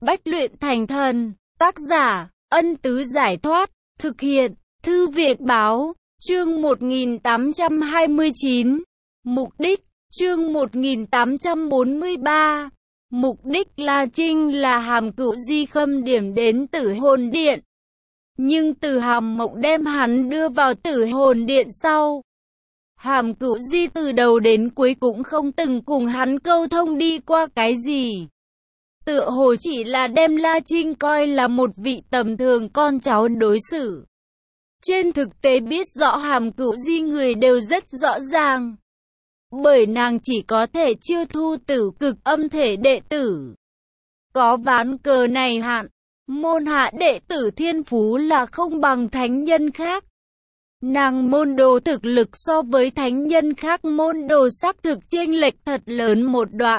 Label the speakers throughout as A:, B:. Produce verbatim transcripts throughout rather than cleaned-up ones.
A: Bách luyện thành thần. Tác giả, Ân Tứ Giải Thoát. Thực hiện, Thư viện Báo. Chương một nghìn tám trăm hai mươi chín. Mục đích. Chương một nghìn tám trăm bốn mươi ba. Mục đích La Trinh là Hàm Cửu Di khâm điểm đến Tử Hồn Điện. Nhưng từ Hàm Mộng đem hắn đưa vào Tử Hồn Điện sau, Hàm Cửu Di từ đầu đến cuối cũng không từng cùng hắn câu thông đi qua cái gì. Tựa hồ chỉ là đem La Trinh coi là một vị tầm thường con cháu đối xử. Trên thực tế biết rõ Hàm Cửu Di người đều rất rõ ràng. Bởi nàng chỉ có thể chiêu thu tử cực âm thể đệ tử. Có ván cờ này hạn, môn hạ đệ tử thiên phú là không bằng thánh nhân khác. Nàng môn đồ thực lực so với thánh nhân khác môn đồ xác thực chênh lệch thật lớn một đoạn.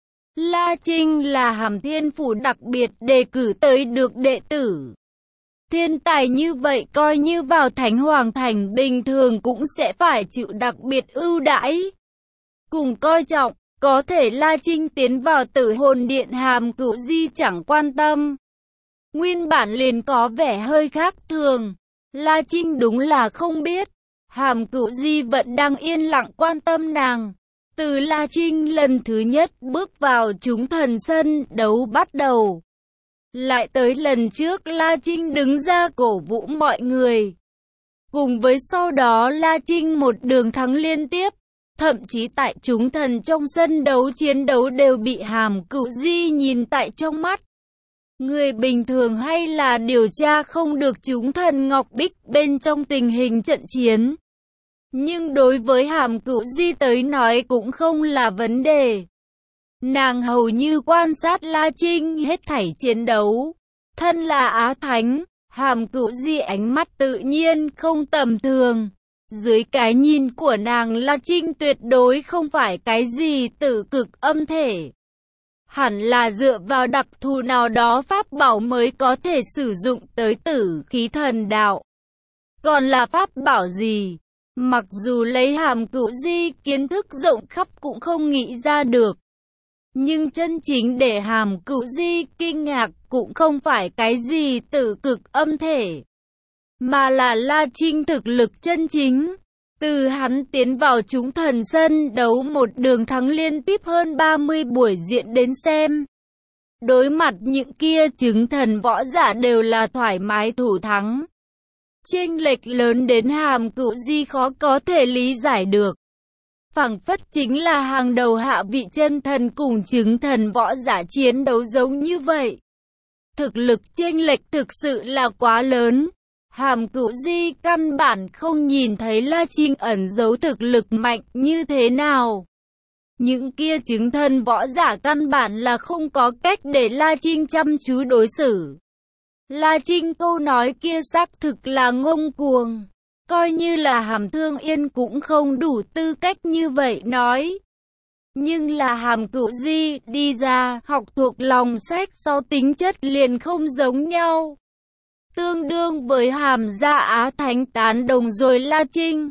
A: La Trinh là Hàm Thiên Phủ đặc biệt đề cử tới được đệ tử. Thiên tài như vậy coi như vào Thánh Hoàng Thành bình thường cũng sẽ phải chịu đặc biệt ưu đãi. Cùng coi trọng, có thể La Trinh tiến vào Tử Hồn Điện Hàm Cửu Di chẳng quan tâm. Nguyên bản liền có vẻ hơi khác thường. La Trinh đúng là không biết, Hàm Cửu Di vẫn đang yên lặng quan tâm nàng. Từ La Trinh lần thứ nhất bước vào chúng thần sân đấu bắt đầu, lại tới lần trước La Trinh đứng ra cổ vũ mọi người. Cùng với sau đó La Trinh một đường thắng liên tiếp, thậm chí tại chúng thần trong sân đấu chiến đấu đều bị Hàm Cửu Di nhìn tại trong mắt. Người bình thường hay là điều tra không được chúng thần Ngọc Bích bên trong tình hình trận chiến. Nhưng đối với Hàm Cửu Di tới nói cũng không là vấn đề. Nàng hầu như quan sát La Trinh hết thảy chiến đấu. Thân là Á Thánh, Hàm Cửu Di ánh mắt tự nhiên không tầm thường. Dưới cái nhìn của nàng La Trinh tuyệt đối không phải cái gì tử cực âm thể. Hẳn là dựa vào đặc thù nào đó pháp bảo mới có thể sử dụng tới tử khí thần đạo. Còn là pháp bảo gì? Mặc dù lấy Hàm Cửu Di kiến thức rộng khắp cũng không nghĩ ra được. Nhưng chân chính để Hàm Cửu Di kinh ngạc cũng không phải cái gì tử cực âm thể, mà là La Trinh thực lực chân chính. Từ hắn tiến vào chúng thần sân đấu một đường thắng liên tiếp hơn ba mươi buổi diễn đến xem. Đối mặt những kia chứng thần võ giả đều là thoải mái thủ thắng. Chênh lệch lớn đến Hàm Cửu Di khó có thể lý giải được. Phảng phất chính là hàng đầu hạ vị chân thần cùng chứng thần võ giả chiến đấu giống như vậy. Thực lực chênh lệch thực sự là quá lớn. Hàm Cửu Di căn bản không nhìn thấy La Trinh ẩn giấu thực lực mạnh như thế nào. Những kia chứng thần võ giả căn bản là không có cách để La Trinh chăm chú đối xử. La Trinh câu nói kia xác thực là ngông cuồng. Coi như là Hàm Thương Yên cũng không đủ tư cách như vậy nói. Nhưng là Hàm Cửu Di đi ra học thuộc lòng sách sau tính chất liền không giống nhau. Tương đương với Hàm gia Á Thánh tán đồng rồi La Trinh.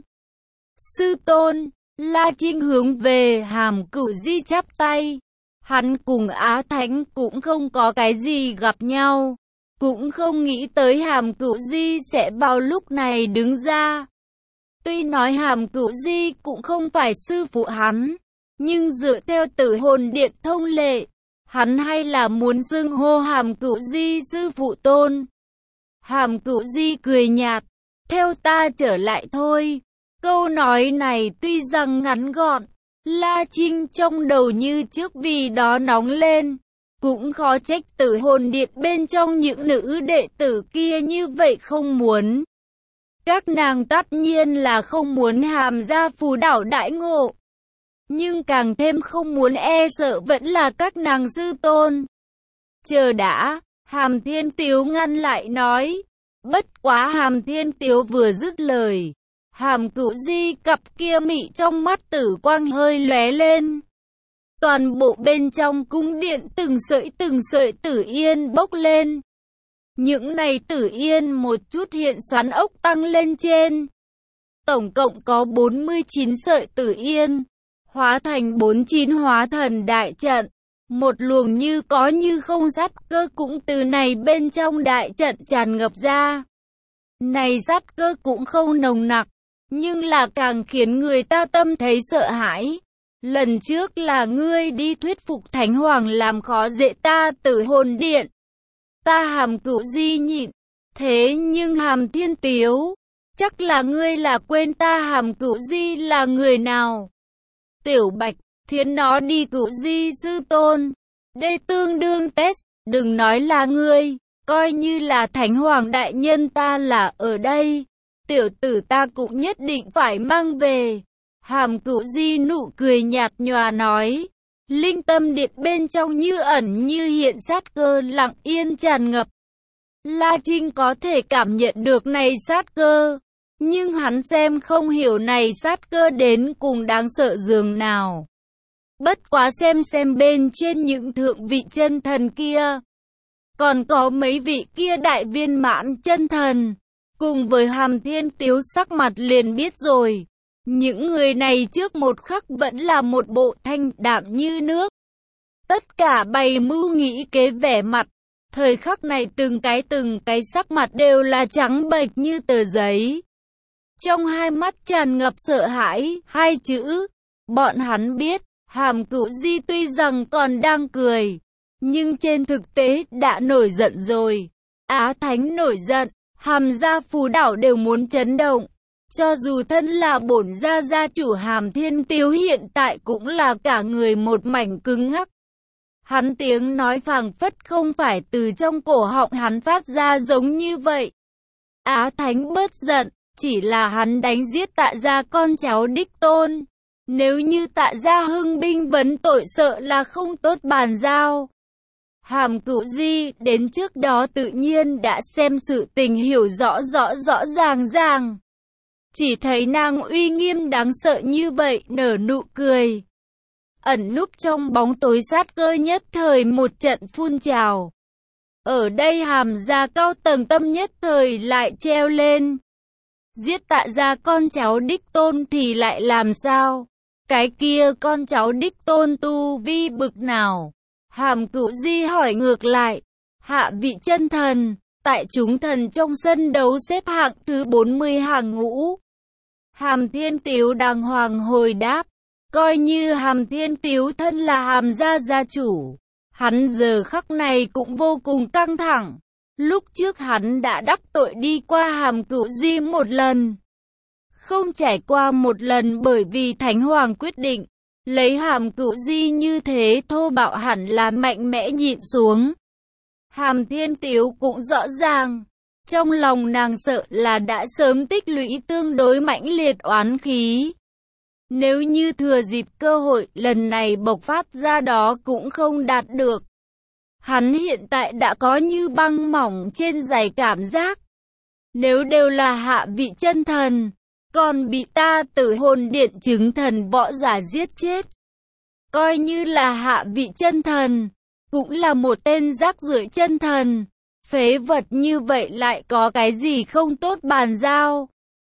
A: Sư tôn, La Trinh hướng về Hàm Cửu Di chắp tay. Hắn cùng Á Thánh cũng không có cái gì gặp nhau. Cũng không nghĩ tới Hàm Cửu Di sẽ vào lúc này đứng ra. Tuy nói Hàm Cửu Di cũng không phải sư phụ hắn, nhưng dựa theo Tử Hồn Điện thông lệ, hắn hay là muốn xưng hô Hàm Cửu Di sư phụ tôn. Hàm Cửu Di cười nhạt, theo ta trở lại thôi. Câu nói này tuy rằng ngắn gọn, La Trinh trong đầu như trước vì đó nóng lên. Cũng khó trách Tử Hồn Điện bên trong những nữ đệ tử kia như vậy không muốn. Các nàng tất nhiên là không muốn Hàm gia phù đảo đãi ngộ. Nhưng càng thêm không muốn e sợ vẫn là các nàng sư tôn. Chờ đã, Hàm Thiên Tiếu ngăn lại nói. Bất quá Hàm Thiên Tiếu vừa dứt lời, Hàm Cửu Di cặp kia mị trong mắt tử quang hơi lóe lên. Toàn bộ bên trong cung điện từng sợi từng sợi tử yên bốc lên. Những này tử yên một chút hiện xoắn ốc tăng lên trên. Tổng cộng có bốn mươi chín sợi tử yên, hóa thành bốn mươi chín hóa thần đại trận. Một luồng như có như không sát cơ cũng từ này bên trong đại trận tràn ngập ra. Này sát cơ cũng không nồng nặc, nhưng là càng khiến người ta tâm thấy sợ hãi. Lần trước là ngươi đi thuyết phục Thánh Hoàng làm khó dễ ta Tử Hồn Điện. Ta Hàm Cửu Di nhịn, thế nhưng Hàm Thiên Tiếu, chắc là ngươi là quên ta Hàm Cửu Di là người nào. Tiểu Bạch, thiến nó đi Cửu Di sư tôn. Đây tương đương test, đừng nói là ngươi, coi như là Thánh Hoàng đại nhân ta là ở đây. Tiểu tử ta cũng nhất định phải mang về. Hàm Cửu Di nụ cười nhạt nhòa nói. Linh tâm điện bên trong như ẩn như hiện sát cơ lặng yên tràn ngập. La Trinh có thể cảm nhận được này sát cơ, nhưng hắn xem không hiểu này sát cơ đến cùng đáng sợ dường nào. Bất quá xem xem bên trên những thượng vị chân thần kia, còn có mấy vị kia đại viên mãn chân thần, cùng với Hàm Thiên Tiếu sắc mặt liền biết rồi. Những người này trước một khắc vẫn là một bộ thanh đạm như nước. Tất cả bày mưu nghĩ kế vẻ mặt, thời khắc này từng cái từng cái sắc mặt đều là trắng bệch như tờ giấy. Trong hai mắt tràn ngập sợ hãi, hai chữ. Bọn hắn biết, Hàm Cửu Di tuy rằng còn đang cười, nhưng trên thực tế đã nổi giận rồi. Á Thánh nổi giận, Hàm gia Phù Đảo đều muốn chấn động. Cho dù thân là bổn gia gia chủ Hàm Thiên Tiếu hiện tại cũng là cả người một mảnh cứng ngắc. Hắn tiếng nói phảng phất không phải từ trong cổ họng hắn phát ra giống như vậy. Á Thánh bớt giận, chỉ là hắn đánh giết Tạ gia con cháu đích tôn. Nếu như Tạ gia hưng binh vấn tội sợ là không tốt bàn giao. Hàm Cửu Di đến trước đó tự nhiên đã xem sự tình hiểu rõ rõ rõ ràng ràng. Chỉ thấy nàng uy nghiêm đáng sợ như vậy nở nụ cười. Ẩn núp trong bóng tối sát cơ nhất thời một trận phun trào. Ở đây Hàm gia cao tầng tâm nhất thời lại treo lên. Giết Tạ gia con cháu đích tôn thì lại làm sao? Cái kia con cháu đích tôn tu vi bực nào? Hàm Cửu Di hỏi ngược lại. Hạ vị chân thần, tại chúng thần trong sân đấu xếp hạng thứ bốn mươi hàng ngũ. Hàm Thiên Tiếu đàng hoàng hồi đáp. Coi như Hàm Thiên Tiếu thân là Hàm gia gia chủ, hắn giờ khắc này cũng vô cùng căng thẳng. Lúc trước hắn đã đắc tội đi qua Hàm Cửu Di một lần. Không trải qua một lần bởi vì Thánh Hoàng quyết định, lấy Hàm Cửu Di như thế thô bạo hẳn là mạnh mẽ nhịn xuống. Hàm Thiên Tiếu cũng rõ ràng, trong lòng nàng sợ là đã sớm tích lũy tương đối mãnh liệt oán khí. Nếu như thừa dịp cơ hội lần này bộc phát ra đó cũng không đạt được. Hắn hiện tại đã có như băng mỏng trên giày cảm giác. Nếu đều là hạ vị chân thần, còn bị ta Tử Hồn Điện chứng thần võ giả giết chết. Coi như là hạ vị chân thần, cũng là một tên rác rưởi chân thần. Phế vật như vậy lại có cái gì không tốt bàn giao.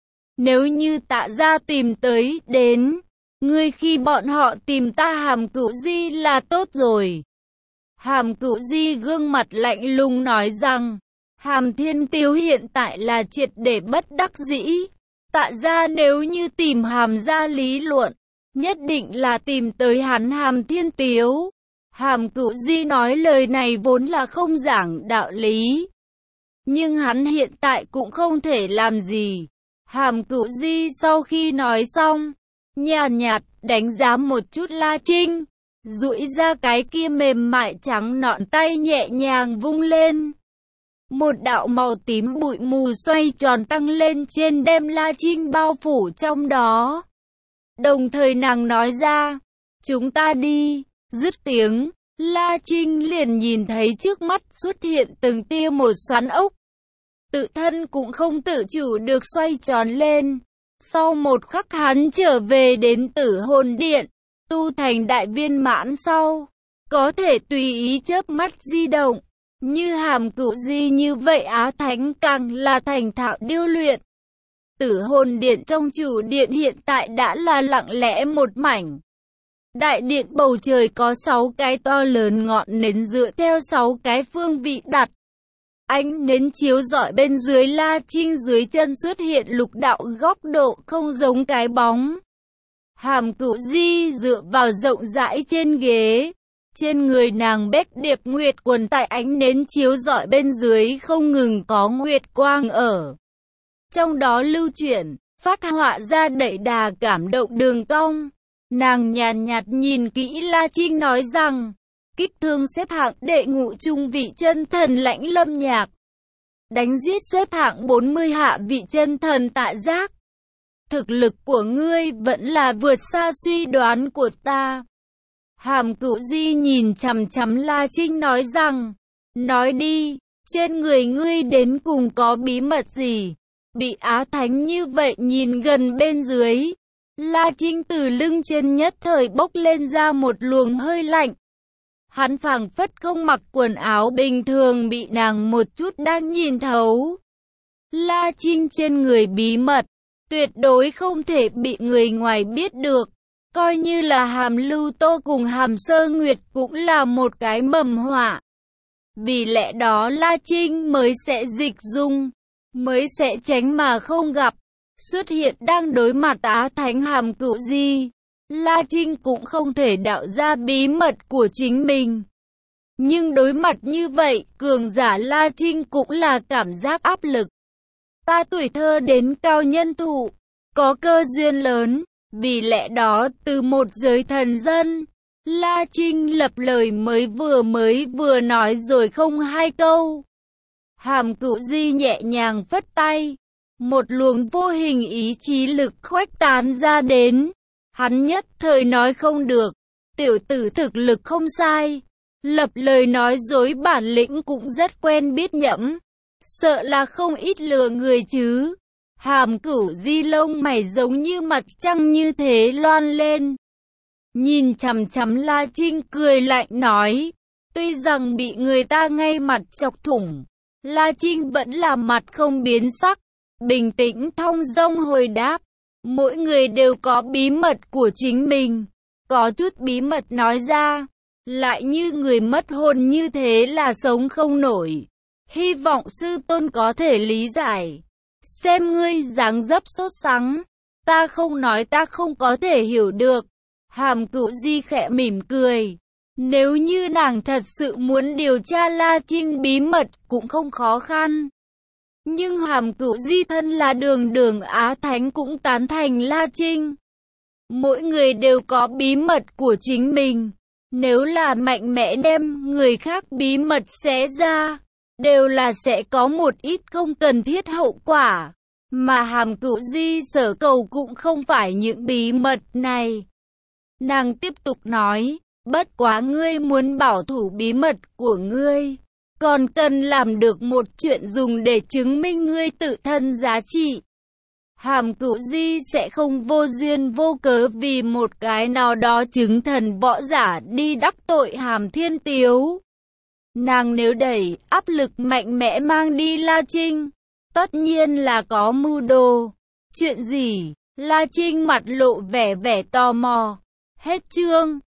A: Nếu như Tạ gia tìm tới, đến, ngươi khi bọn họ tìm ta Hàm Cửu Di là tốt rồi. Hàm Cửu Di gương mặt lạnh lùng nói rằng, Hàm Thiên Tiếu hiện tại là triệt để bất đắc dĩ. Tạ gia nếu như tìm Hàm gia lý luận, nhất định là tìm tới hắn Hàm Thiên Tiếu. Hàm Cửu Di nói lời này vốn là không giảng đạo lý. Nhưng hắn hiện tại cũng không thể làm gì. Hàm Cửu Di sau khi nói xong, nhàn nhạt đánh giá một chút La Trinh, duỗi ra cái kia mềm mại trắng nõn tay nhẹ nhàng vung lên. Một đạo màu tím bụi mù xoay tròn tăng lên trên đem La Trinh bao phủ trong đó. Đồng thời nàng nói ra, chúng ta đi, dứt tiếng, La Trinh liền nhìn thấy trước mắt xuất hiện từng tia một xoắn ốc. Tự thân cũng không tự chủ được xoay tròn lên. Sau một khắc hắn trở về đến Tử Hồn Điện, tu thành đại viên mãn sau, có thể tùy ý chớp mắt di động. Như Hàm Cửu Di như vậy Á Thánh càng là thành thạo điêu luyện. Tử Hồn Điện trong chủ điện hiện tại đã là lặng lẽ một mảnh. Đại điện bầu trời có sáu cái to lớn ngọn nến dựa theo sáu cái phương vị đặt. Ánh nến chiếu rọi bên dưới La Trinh, dưới chân xuất hiện lục đạo góc độ không giống cái bóng. Hàm Cửu Di dựa vào rộng rãi trên ghế. Trên người nàng bách điệp nguyệt quần, tại ánh nến chiếu rọi bên dưới không ngừng có nguyệt quang ở trong đó lưu chuyển, phát họa ra đậm đà cảm động đường cong. Nàng nhàn nhạt nhìn kỹ La Trinh nói rằng, kích thương xếp hạng đệ ngũ trung vị chân thần Lãnh Lâm Nhạc, đánh giết xếp hạng bốn mươi hạ vị chân thần Tạ Giác. Thực lực của ngươi vẫn là vượt xa suy đoán của ta. Hàm Cửu Di nhìn chằm chằm La Trinh nói rằng, nói đi, trên người ngươi đến cùng có bí mật gì? Bị Á Thánh như vậy nhìn gần bên dưới, La Trinh từ lưng trên nhất thời bốc lên ra một luồng hơi lạnh. Hắn phảng phất không mặc quần áo bình thường, bị nàng một chút đang nhìn thấu. La Trinh trên người bí mật, tuyệt đối không thể bị người ngoài biết được. Coi như là Hàm Lưu Tô cùng Hàm Sơ Nguyệt cũng là một cái mầm họa. Vì lẽ đó La Trinh mới sẽ dịch dung, mới sẽ tránh mà không gặp. Xuất hiện đang đối mặt Á Thánh Hàm Cửu Di, La Trinh cũng không thể đạo ra bí mật của chính mình. Nhưng đối mặt như vậy, cường giả La Trinh cũng là cảm giác áp lực. Ta tuổi thơ đến cao nhân thụ, có cơ duyên lớn, vì lẽ đó từ một giới thần dân, La Trinh lập lời mới vừa mới vừa nói rồi không hai câu. Hàm Cửu Di nhẹ nhàng phất tay, một luồng vô hình ý chí lực khuếch tán ra đến. Hắn nhất thời nói không được, tiểu tử thực lực không sai, lập lời nói dối bản lĩnh cũng rất quen biết nhẫm, sợ là không ít lừa người chứ. Hàm Cửu Di lông mày giống như mặt trăng như thế loan lên, nhìn chằm chằm La Trinh cười lạnh nói, tuy rằng bị người ta ngay mặt chọc thủng, La Trinh vẫn là mặt không biến sắc, bình tĩnh thong dong hồi đáp, mỗi người đều có bí mật của chính mình, có chút bí mật nói ra, lại như người mất hồn như thế là sống không nổi. Hy vọng sư tôn có thể lý giải. Xem ngươi dáng dấp sốt sắng, ta không nói ta không có thể hiểu được. Hàm Cửu Di khẽ mỉm cười. Nếu như nàng thật sự muốn điều tra La Trinh bí mật cũng không khó khăn. Nhưng Hàm Cửu Di thân là đường đường Á Thánh cũng tán thành La Trinh. Mỗi người đều có bí mật của chính mình. Nếu là mạnh mẽ đem người khác bí mật xé ra, đều là sẽ có một ít không cần thiết hậu quả. Mà Hàm Cửu Di sở cầu cũng không phải những bí mật này. Nàng tiếp tục nói, bất quá ngươi muốn bảo thủ bí mật của ngươi, còn cần làm được một chuyện dùng để chứng minh ngươi tự thân giá trị. Hàm Cửu Di sẽ không vô duyên vô cớ vì một cái nào đó chứng thần võ giả đi đắc tội Hàm Thiên Tiếu. Nàng nếu đẩy áp lực mạnh mẽ mang đi La Trinh, tất nhiên là có mưu đồ. Chuyện gì? La Trinh mặt lộ vẻ vẻ tò mò. Hết chương.